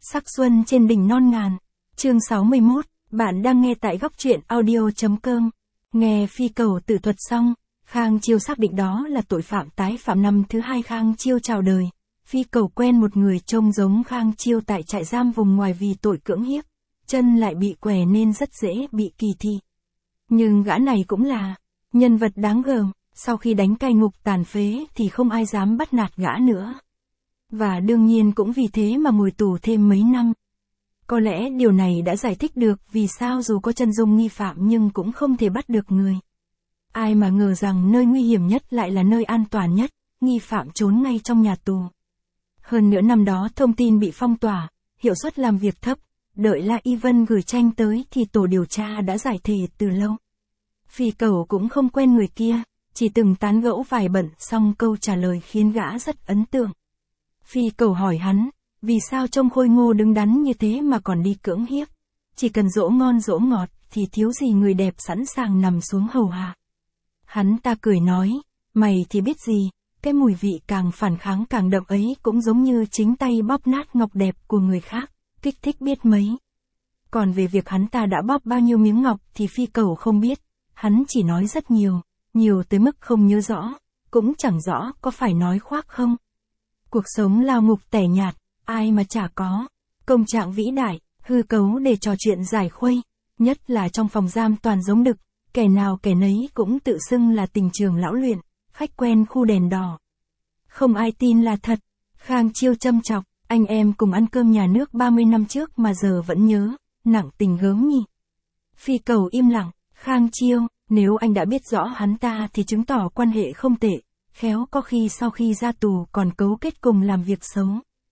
Sắc xuân trên đỉnh non ngàn. Chương 61, bạn đang nghe tại góc truyện audio.com. Nghe phi cầu tự thuật xong, Khang Chiêu xác định đó là tội phạm tái phạm năm thứ hai Khang Chiêu chào đời. Phi cầu quen một người trông giống Khang Chiêu tại trại giam vùng ngoài vì tội cưỡng hiếp. Chân lại bị què nên rất dễ bị kỳ thị. Nhưng gã này cũng là nhân vật đáng gờm, sau khi đánh cai ngục tàn phế thì không ai dám bắt nạt gã nữa. Và đương nhiên cũng vì thế mà ngồi tù thêm mấy năm. Có lẽ điều này đã giải thích được vì sao dù có chân dung nghi phạm nhưng cũng không thể bắt được người. Ai mà ngờ rằng nơi nguy hiểm nhất lại là nơi an toàn nhất, nghi phạm trốn ngay trong nhà tù. Hơn nữa năm đó thông tin bị phong tỏa, hiệu suất làm việc thấp, đợi La Y Vân gửi tranh tới thì tổ điều tra đã giải thể từ lâu. Phi cầu cũng không quen người kia, chỉ từng tán gẫu vài bận xong câu trả lời khiến gã rất ấn tượng. Phi cầu hỏi hắn, vì sao trông khôi ngô đứng đắn như thế mà còn đi cưỡng hiếp? Chỉ cần dỗ ngon dỗ ngọt thì thiếu gì người đẹp sẵn sàng nằm xuống hầu hạ. Hắn ta cười nói, mày thì biết gì, cái mùi vị càng phản kháng càng đậm ấy cũng giống như chính tay bóp nát ngọc đẹp của người khác, kích thích biết mấy. Còn về việc hắn ta đã bóp bao nhiêu miếng ngọc thì phi cầu không biết, hắn chỉ nói rất nhiều, nhiều tới mức không nhớ rõ, cũng chẳng rõ có phải nói khoác không. Cuộc sống lao ngục tẻ nhạt, ai mà chả có. Công trạng vĩ đại, hư cấu để trò chuyện giải khuây, nhất là trong phòng giam toàn giống đực, kẻ nào kẻ nấy cũng tự xưng là tình trường lão luyện, khách quen khu đèn đỏ. Không ai tin là thật. Khang Chiêu châm chọc, anh em cùng ăn cơm nhà nước 30 năm trước mà giờ vẫn nhớ, nặng tình gớm nhỉ. Phi cầu im lặng, Khang Chiêu, nếu anh đã biết rõ hắn ta thì chứng tỏ quan hệ không tệ, khéo có khi sau khi ra tù còn cấu kết cùng làm việc xấu.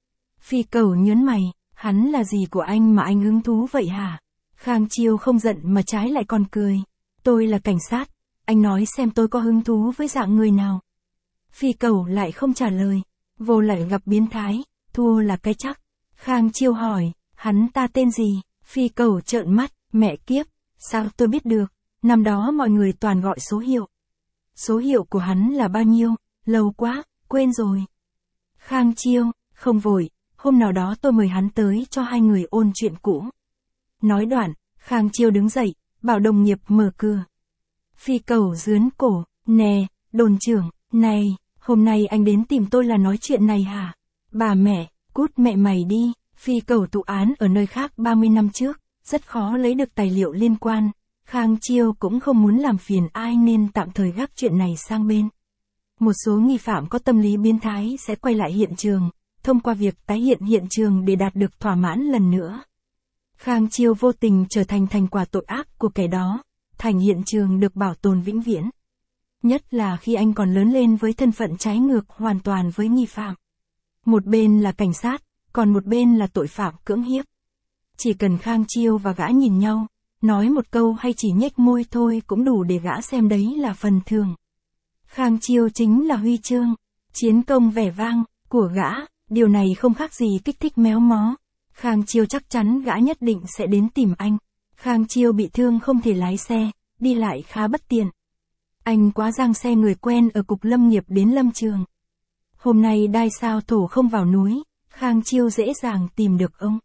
Phi cầu nhớn mày, hắn là gì của anh mà anh hứng thú vậy hả? Khang Chiêu không giận mà trái lại còn cười. Tôi là cảnh sát, anh nói xem tôi có hứng thú với dạng người nào. Phi cầu lại không trả lời, vô lại gặp biến thái, thua là cái chắc. Khang Chiêu hỏi, hắn ta tên gì? Phi cầu trợn mắt, mẹ kiếp, sao tôi biết được, năm đó mọi người toàn gọi số hiệu. Số hiệu của hắn là bao nhiêu? Lâu quá, quên rồi. Khang Chiêu, không vội, hôm nào đó tôi mời hắn tới cho hai người ôn chuyện cũ. Nói đoạn, Khang Chiêu đứng dậy, bảo đồng nghiệp mở cửa. Phi cầu rướn cổ, nè, đồn trưởng, này, hôm nay anh đến tìm tôi là nói chuyện này hả? Bà mẹ, cút mẹ mày đi, phi cầu tụ án ở nơi khác 30 năm trước, rất khó lấy được tài liệu liên quan. Khang Chiêu cũng không muốn làm phiền ai nên tạm thời gác chuyện này sang bên. Một số nghi phạm có tâm lý biến thái sẽ quay lại hiện trường, thông qua việc tái hiện hiện trường để đạt được thỏa mãn lần nữa. Khang Chiêu vô tình trở thành thành quả tội ác của kẻ đó, thành hiện trường được bảo tồn vĩnh viễn. Nhất là khi anh còn lớn lên với thân phận trái ngược hoàn toàn với nghi phạm. Một bên là cảnh sát, còn một bên là tội phạm cưỡng hiếp. Chỉ cần Khang Chiêu và gã nhìn nhau, nói một câu hay chỉ nhếch môi thôi cũng đủ để gã xem đấy là phần thưởng. Khang Chiêu chính là huy chương, chiến công vẻ vang của gã, điều này không khác gì kích thích méo mó. Khang Chiêu chắc chắn gã nhất định sẽ đến tìm anh. Khang Chiêu bị thương không thể lái xe, đi lại khá bất tiện. Anh quá giang xe người quen ở cục lâm nghiệp đến lâm trường. Hôm nay đai sao thổ không vào núi, Khang Chiêu dễ dàng tìm được ông.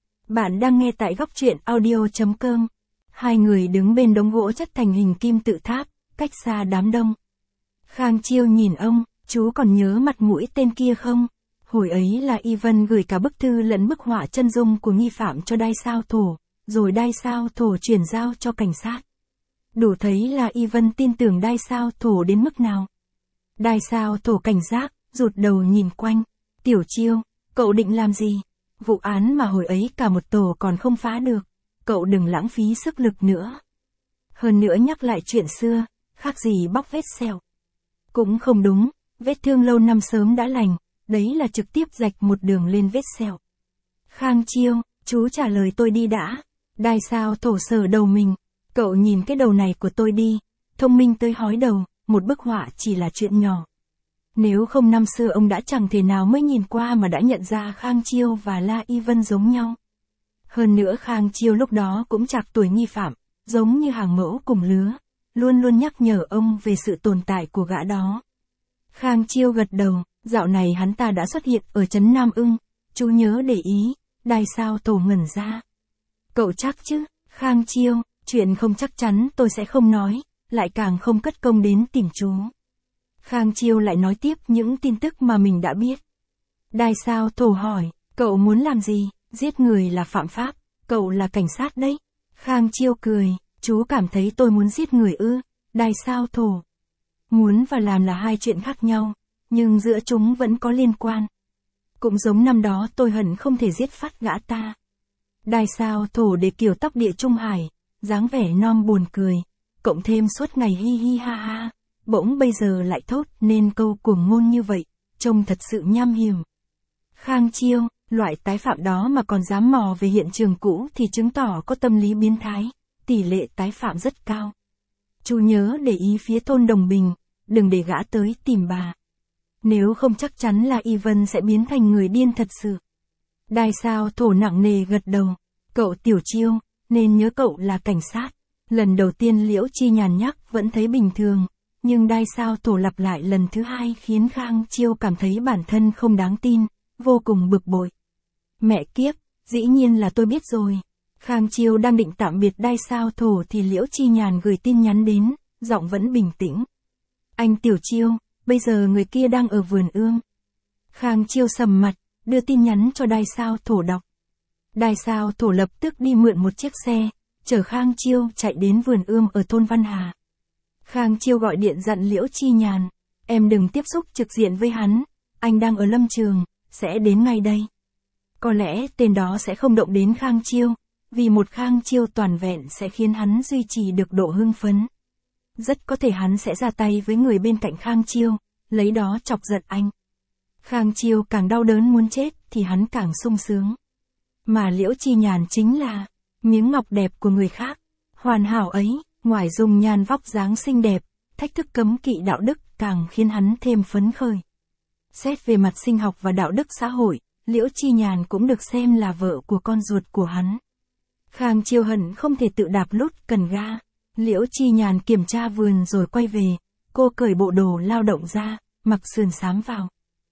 Bạn đang nghe tại góc truyện audio.com. Hai người đứng bên đống gỗ chất thành hình kim tự tháp, cách xa đám đông. Khang Chiêu nhìn ông, chú còn nhớ mặt mũi tên kia không? Hồi ấy là Y Vân gửi cả bức thư lẫn bức họa chân dung của nghi phạm cho đai sao thổ, rồi đai sao thổ chuyển giao cho cảnh sát. Đủ thấy là Y Vân tin tưởng đai sao thổ đến mức nào. Đai sao thổ cảnh giác, rụt đầu nhìn quanh. Tiểu Chiêu, cậu định làm gì? Vụ án mà hồi ấy cả một tổ còn không phá được. Cậu đừng lãng phí sức lực nữa. Hơn nữa nhắc lại chuyện xưa, khác gì bóc vết sẹo. Cũng không đúng, vết thương lâu năm sớm đã lành, đấy là trực tiếp rạch một đường lên vết sẹo. Khang Chiêu, chú trả lời tôi đi đã. Đai sao thổ sờ đầu mình. Cậu nhìn cái đầu này của tôi đi, thông minh tới hói đầu, một bức họa chỉ là chuyện nhỏ. Nếu không năm xưa ông đã chẳng thể nào mới nhìn qua mà đã nhận ra Khang Chiêu và La Y Vân giống nhau. Hơn nữa Khang Chiêu lúc đó cũng trạc tuổi nghi phạm, giống như hàng mẫu cùng lứa, luôn luôn nhắc nhở ông về sự tồn tại của gã đó. Khang Chiêu gật đầu, dạo này hắn ta đã xuất hiện ở trấn Nam Ưng, chú nhớ để ý, Đài Sao Thổ ngẩn ra. Cậu chắc chứ, Khang Chiêu, chuyện không chắc chắn tôi sẽ không nói, lại càng không cất công đến tìm chú. Khang Chiêu lại nói tiếp những tin tức mà mình đã biết. Đài Sao Thổ hỏi, cậu muốn làm gì? Giết người là phạm pháp, cậu là cảnh sát đấy. Khang Chiêu cười, chú cảm thấy tôi muốn giết người ư? Đài Sao Thổ. Muốn và làm là hai chuyện khác nhau, nhưng giữa chúng vẫn có liên quan. Cũng giống năm đó tôi hận không thể giết phát gã ta. Đài Sao Thổ để kiểu tóc địa Trung Hải, dáng vẻ non buồn cười, cộng thêm suốt ngày hi hi ha ha, bỗng bây giờ lại thốt nên câu cuồng ngôn như vậy, trông thật sự nham hiểm. Khang Chiêu, loại tái phạm đó mà còn dám mò về hiện trường cũ thì chứng tỏ có tâm lý biến thái, tỷ lệ tái phạm rất cao. Chú nhớ để ý phía thôn Đồng Bình, đừng để gã tới tìm bà. Nếu không chắc chắn là Ivan sẽ biến thành người điên thật sự. Đài Sao Thổ nặng nề gật đầu. Cậu Tiểu Chiêu, nên nhớ cậu là cảnh sát. Lần đầu tiên Liễu Chi Nhàn nhắc vẫn thấy bình thường, nhưng Đài Sao Thổ lặp lại lần thứ hai khiến Khang Chiêu cảm thấy bản thân không đáng tin, vô cùng bực bội. Mẹ kiếp, dĩ nhiên là tôi biết rồi. Khang Chiêu đang định tạm biệt Đài Sao Thổ thì Liễu Chi Nhàn gửi tin nhắn đến, giọng vẫn bình tĩnh. Anh Tiểu Chiêu, bây giờ người kia đang ở vườn ươm. Khang Chiêu sầm mặt, đưa tin nhắn cho Đài Sao Thổ đọc. Đài Sao Thổ lập tức đi mượn một chiếc xe, chở Khang Chiêu chạy đến vườn ươm ở thôn Văn Hà. Khang Chiêu gọi điện dặn Liễu Chi Nhàn, em đừng tiếp xúc trực diện với hắn, anh đang ở lâm trường, sẽ đến ngay đây. Có lẽ tên đó sẽ không động đến Khang Chiêu, vì một Khang Chiêu toàn vẹn sẽ khiến hắn duy trì được độ hưng phấn. Rất có thể hắn sẽ ra tay với người bên cạnh Khang Chiêu, lấy đó chọc giận anh. Khang Chiêu càng đau đớn muốn chết thì hắn càng sung sướng. Mà Liễu Chi Nhàn chính là miếng ngọc đẹp của người khác. Hoàn hảo ấy, ngoài dùng nhan vóc dáng xinh đẹp, thách thức cấm kỵ đạo đức càng khiến hắn thêm phấn khởi. Xét về mặt sinh học và đạo đức xã hội, Liễu Chi Nhàn cũng được xem là vợ của con ruột của hắn. Khang Chiêu hận không thể tự đạp lút cần ga. Liễu Chi Nhàn kiểm tra vườn rồi quay về, cô cởi bộ đồ lao động ra, mặc sườn xám vào.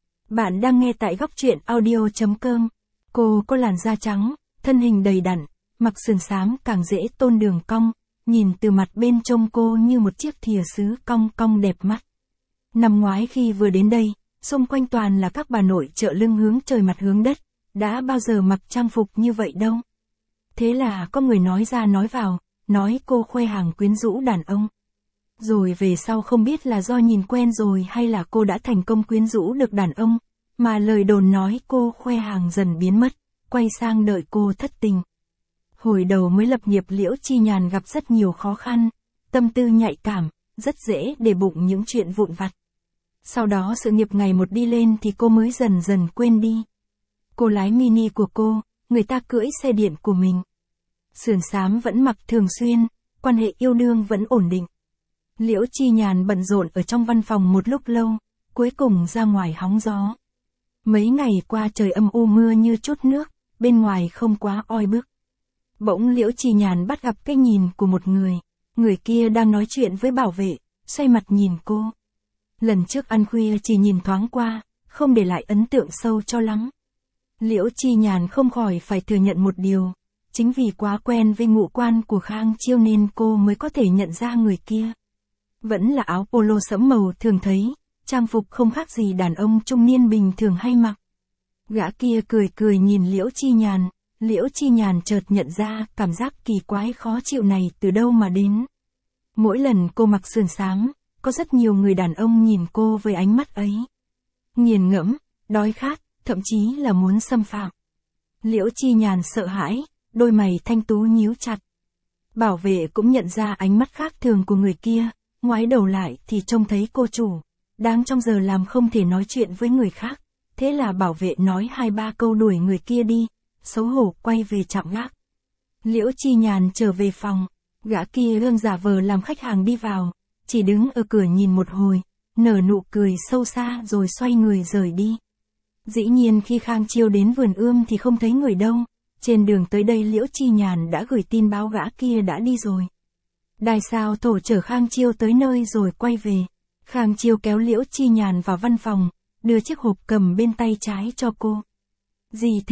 Bạn đang nghe tại góc truyện audio.com. Cô có làn da trắng, thân hình đầy đặn, mặc sườn xám càng dễ tôn đường cong, nhìn từ mặt bên trông cô như một chiếc thìa sứ cong cong đẹp mắt. Năm ngoái khi vừa đến đây, xung quanh toàn là các bà nội trợ lưng hướng trời mặt hướng đất, đã bao giờ mặc trang phục như vậy đâu. Thế là có người nói ra nói vào, nói cô khoe hàng quyến rũ đàn ông. Rồi về sau không biết là do nhìn quen rồi hay là cô đã thành công quyến rũ được đàn ông, mà lời đồn nói cô khoe hàng dần biến mất, quay sang đợi cô thất tình. Hồi đầu mới lập nghiệp Liễu Chi Nhàn gặp rất nhiều khó khăn, tâm tư nhạy cảm, rất dễ để bụng những chuyện vụn vặt. Sau đó sự nghiệp ngày một đi lên thì cô mới dần dần quên đi. Cô lái mini của cô, người ta cưỡi xe điện của mình. Sườn xám vẫn mặc thường xuyên, quan hệ yêu đương vẫn ổn định. Liễu Chi Nhàn bận rộn ở trong văn phòng một lúc lâu, cuối cùng ra ngoài hóng gió. Mấy ngày qua trời âm u mưa như chút nước, bên ngoài không quá oi bức. Bỗng Liễu Chi Nhàn bắt gặp cái nhìn của một người kia đang nói chuyện với bảo vệ, xoay mặt nhìn cô. Lần trước ăn khuya chỉ nhìn thoáng qua, không để lại ấn tượng sâu cho lắm. Liễu Chi Nhàn không khỏi phải thừa nhận một điều, chính vì quá quen với ngũ quan của Khang Chiêu nên cô mới có thể nhận ra người kia. Vẫn là áo polo sẫm màu thường thấy, trang phục không khác gì đàn ông trung niên bình thường hay mặc. Gã kia cười cười nhìn Liễu Chi Nhàn, Liễu Chi Nhàn chợt nhận ra cảm giác kỳ quái khó chịu này từ đâu mà đến. Mỗi lần cô mặc sườn xám, có rất nhiều người đàn ông nhìn cô với ánh mắt ấy. Nghiền ngẫm, đói khát, thậm chí là muốn xâm phạm. Liễu Chi Nhàn sợ hãi, đôi mày thanh tú nhíu chặt. Bảo vệ cũng nhận ra ánh mắt khác thường của người kia, ngoái đầu lại thì trông thấy cô chủ, đang trong giờ làm không thể nói chuyện với người khác. Thế là bảo vệ nói 2-3 câu đuổi người kia đi, xấu hổ quay về trạm gác. Liễu Chi Nhàn trở về phòng, gã kia gương giả vờ làm khách hàng đi vào, chỉ đứng ở cửa nhìn một hồi, nở nụ cười sâu xa rồi xoay người rời đi. Dĩ nhiên khi Khang Chiêu đến vườn ươm thì không thấy người đâu, trên đường tới đây Liễu Chi Nhàn đã gửi tin báo gã kia đã đi rồi. Đài Sao Thổ chở Khang Chiêu tới nơi rồi quay về. Khang Chiêu kéo Liễu Chi Nhàn vào văn phòng, đưa chiếc hộp cầm bên tay trái cho cô. Gì thế?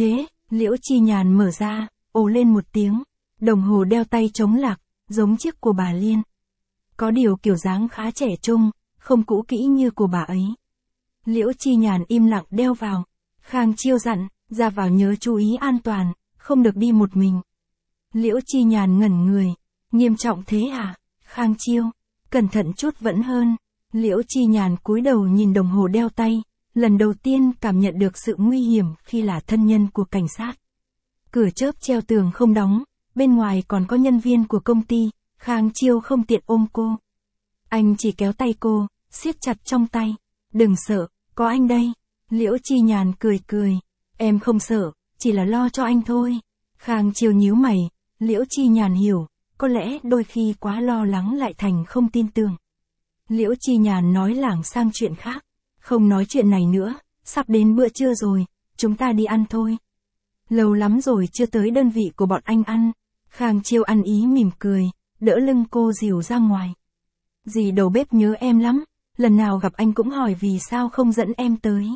Liễu Chi Nhàn mở ra, ồ lên một tiếng. Đồng hồ đeo tay chống lạc, giống chiếc của bà Liên. Có điều kiểu dáng khá trẻ trung, không cũ kỹ như của bà ấy. Liễu Chi Nhàn im lặng đeo vào. Khang Chiêu dặn, ra vào nhớ chú ý an toàn, không được đi một mình. Liễu Chi Nhàn ngẩn người. Nghiêm trọng thế à? Khang Chiêu, cẩn thận chút vẫn hơn. Liễu Chi Nhàn cúi đầu nhìn đồng hồ đeo tay, lần đầu tiên cảm nhận được sự nguy hiểm khi là thân nhân của cảnh sát. Cửa chớp treo tường không đóng, bên ngoài còn có nhân viên của công ty, Khang Chiêu không tiện ôm cô. Anh chỉ kéo tay cô, siết chặt trong tay. Đừng sợ, có anh đây. Liễu Chi Nhàn cười cười. Em không sợ, chỉ là lo cho anh thôi. Khang Chiêu nhíu mày, Liễu Chi Nhàn hiểu, có lẽ đôi khi quá lo lắng lại thành không tin tưởng. Liễu Chi Nhàn nói lảng sang chuyện khác. Không nói chuyện này nữa, sắp đến bữa trưa rồi, chúng ta đi ăn thôi. Lâu lắm rồi chưa tới đơn vị của bọn anh ăn. Khang Chiêu ăn ý mỉm cười, đỡ lưng cô dìu ra ngoài. Dì đầu bếp nhớ em lắm, lần nào gặp anh cũng hỏi vì sao không dẫn em tới.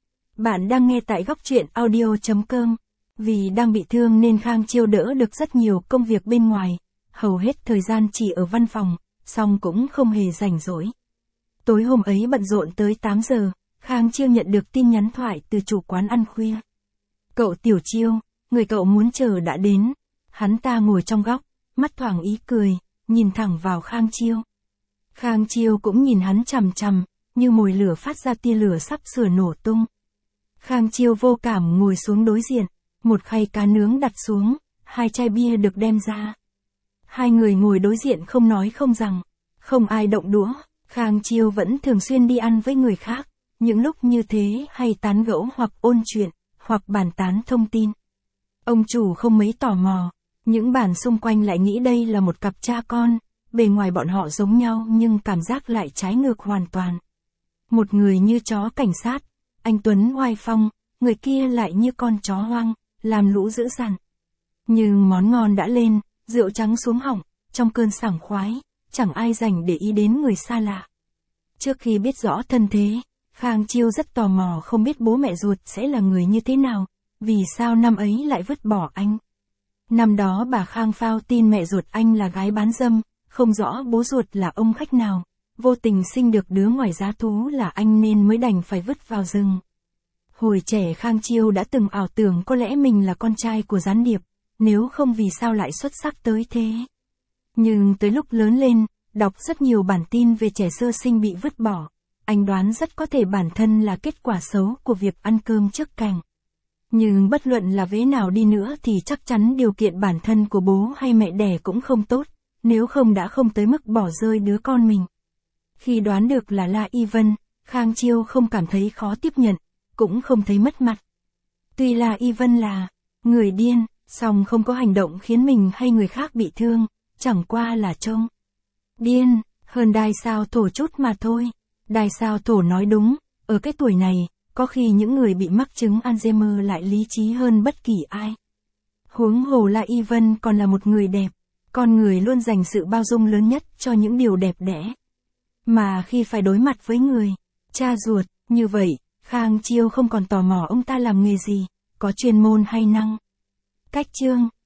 Bạn đang nghe tại góc truyện audio.com. Vì đang bị thương nên Khang Chiêu đỡ được rất nhiều công việc bên ngoài, hầu hết thời gian chỉ ở văn phòng, song cũng không hề rảnh rỗi. Tối hôm ấy bận rộn tới 8 giờ, Khang Chiêu nhận được tin nhắn thoại từ chủ quán ăn khuya. Cậu Tiểu Chiêu, người cậu muốn chờ đã đến. Hắn ta ngồi trong góc, mắt thoảng ý cười, nhìn thẳng vào Khang Chiêu. Khang Chiêu cũng nhìn hắn chằm chằm, như mồi lửa phát ra tia lửa sắp sửa nổ tung. Khang Chiêu vô cảm ngồi xuống đối diện, một khay cá nướng đặt xuống, 2 chai bia được đem ra. Hai người ngồi đối diện không nói không rằng, không ai động đũa. Khang Chiêu vẫn thường xuyên đi ăn với người khác, những lúc như thế hay tán gẫu hoặc ôn chuyện, hoặc bàn tán thông tin. Ông chủ không mấy tò mò, những bàn xung quanh lại nghĩ đây là một cặp cha con, bề ngoài bọn họ giống nhau nhưng cảm giác lại trái ngược hoàn toàn. Một người như chó cảnh sát, anh Tuấn oai phong, người kia lại như con chó hoang, làm lũ dữ dằn. Nhưng món ngon đã lên, rượu trắng xuống họng, trong cơn sảng khoái, chẳng ai dành để ý đến người xa lạ. Trước khi biết rõ thân thế, Khang Chiêu rất tò mò không biết bố mẹ ruột sẽ là người như thế nào, vì sao năm ấy lại vứt bỏ anh. Năm đó bà Khang phao tin mẹ ruột anh là gái bán dâm, không rõ bố ruột là ông khách nào, vô tình sinh được đứa ngoài giá thú là anh nên mới đành phải vứt vào rừng. Hồi trẻ Khang Chiêu đã từng ảo tưởng có lẽ mình là con trai của gián điệp, nếu không vì sao lại xuất sắc tới thế. Nhưng tới lúc lớn lên, đọc rất nhiều bản tin về trẻ sơ sinh bị vứt bỏ, anh đoán rất có thể bản thân là kết quả xấu của việc ăn cơm trước cành. Nhưng bất luận là vế nào đi nữa thì chắc chắn điều kiện bản thân của bố hay mẹ đẻ cũng không tốt, nếu không đã không tới mức bỏ rơi đứa con mình. Khi đoán được là La Y Vân, Khang Chiêu không cảm thấy khó tiếp nhận, cũng không thấy mất mặt. Tuy La Y Vân là người điên, song không có hành động khiến mình hay người khác bị thương, chẳng qua là trông điên, hơn Đài Sao Thổ chút mà thôi. Đài Sao Thổ nói đúng, ở cái tuổi này, có khi những người bị mắc chứng Alzheimer lại lý trí hơn bất kỳ ai. Huống hồ La Y Vân còn là một người đẹp, con người luôn dành sự bao dung lớn nhất cho những điều đẹp đẽ. Mà khi phải đối mặt với người cha ruột như vậy, Khang Chiêu không còn tò mò ông ta làm nghề gì, có chuyên môn hay năng cách chương.